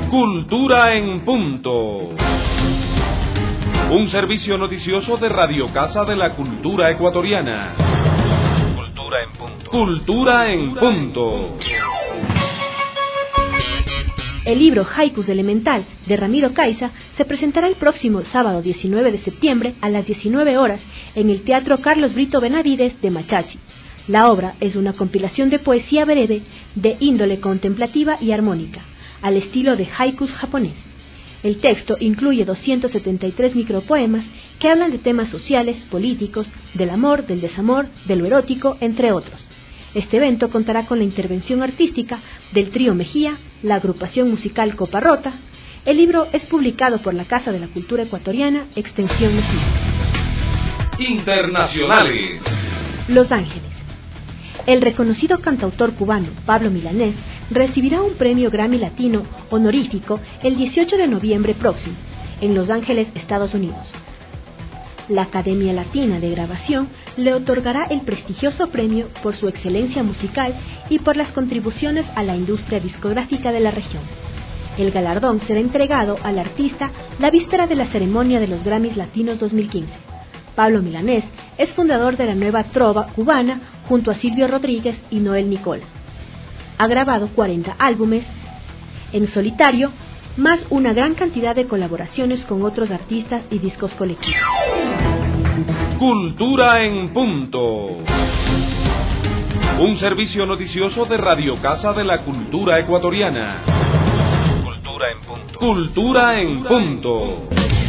Cultura en Punto. Un servicio noticioso de Radio Casa de la Cultura Ecuatoriana. Cultura en Punto. Cultura en Punto. El libro Haikus Elemental de Ramiro Caiza se presentará el próximo sábado 19 de septiembre a las 19 horas en el Teatro Carlos Brito Benavides de Machachi. La obra es una compilación de poesía breve de índole contemplativa y armónica, al estilo de haikus japonés. El texto incluye 273 micropoemas que hablan de temas sociales, políticos, del amor, del desamor, de lo erótico, entre otros. Este evento contará con la intervención artística del Trío Mejía, la agrupación musical Copa Rota. El libro es publicado por la Casa de la Cultura Ecuatoriana, Extensión Mejía. Internacionales. Los Ángeles. El reconocido cantautor cubano Pablo Milanés recibirá un premio Grammy Latino honorífico el 18 de noviembre próximo, en Los Ángeles, Estados Unidos. La Academia Latina de Grabación le otorgará el prestigioso premio por su excelencia musical y por las contribuciones a la industria discográfica de la región. El galardón será entregado al artista la víspera de la ceremonia de los Grammys Latinos 2015. Pablo Milanés es fundador de la nueva trova cubana junto a Silvio Rodríguez y Noel Nicola. Ha grabado 40 álbumes en solitario, más una gran cantidad de colaboraciones con otros artistas y discos colectivos. Cultura en Punto. Un servicio noticioso de Radio Casa de la Cultura Ecuatoriana. Cultura en Punto. Cultura en Punto.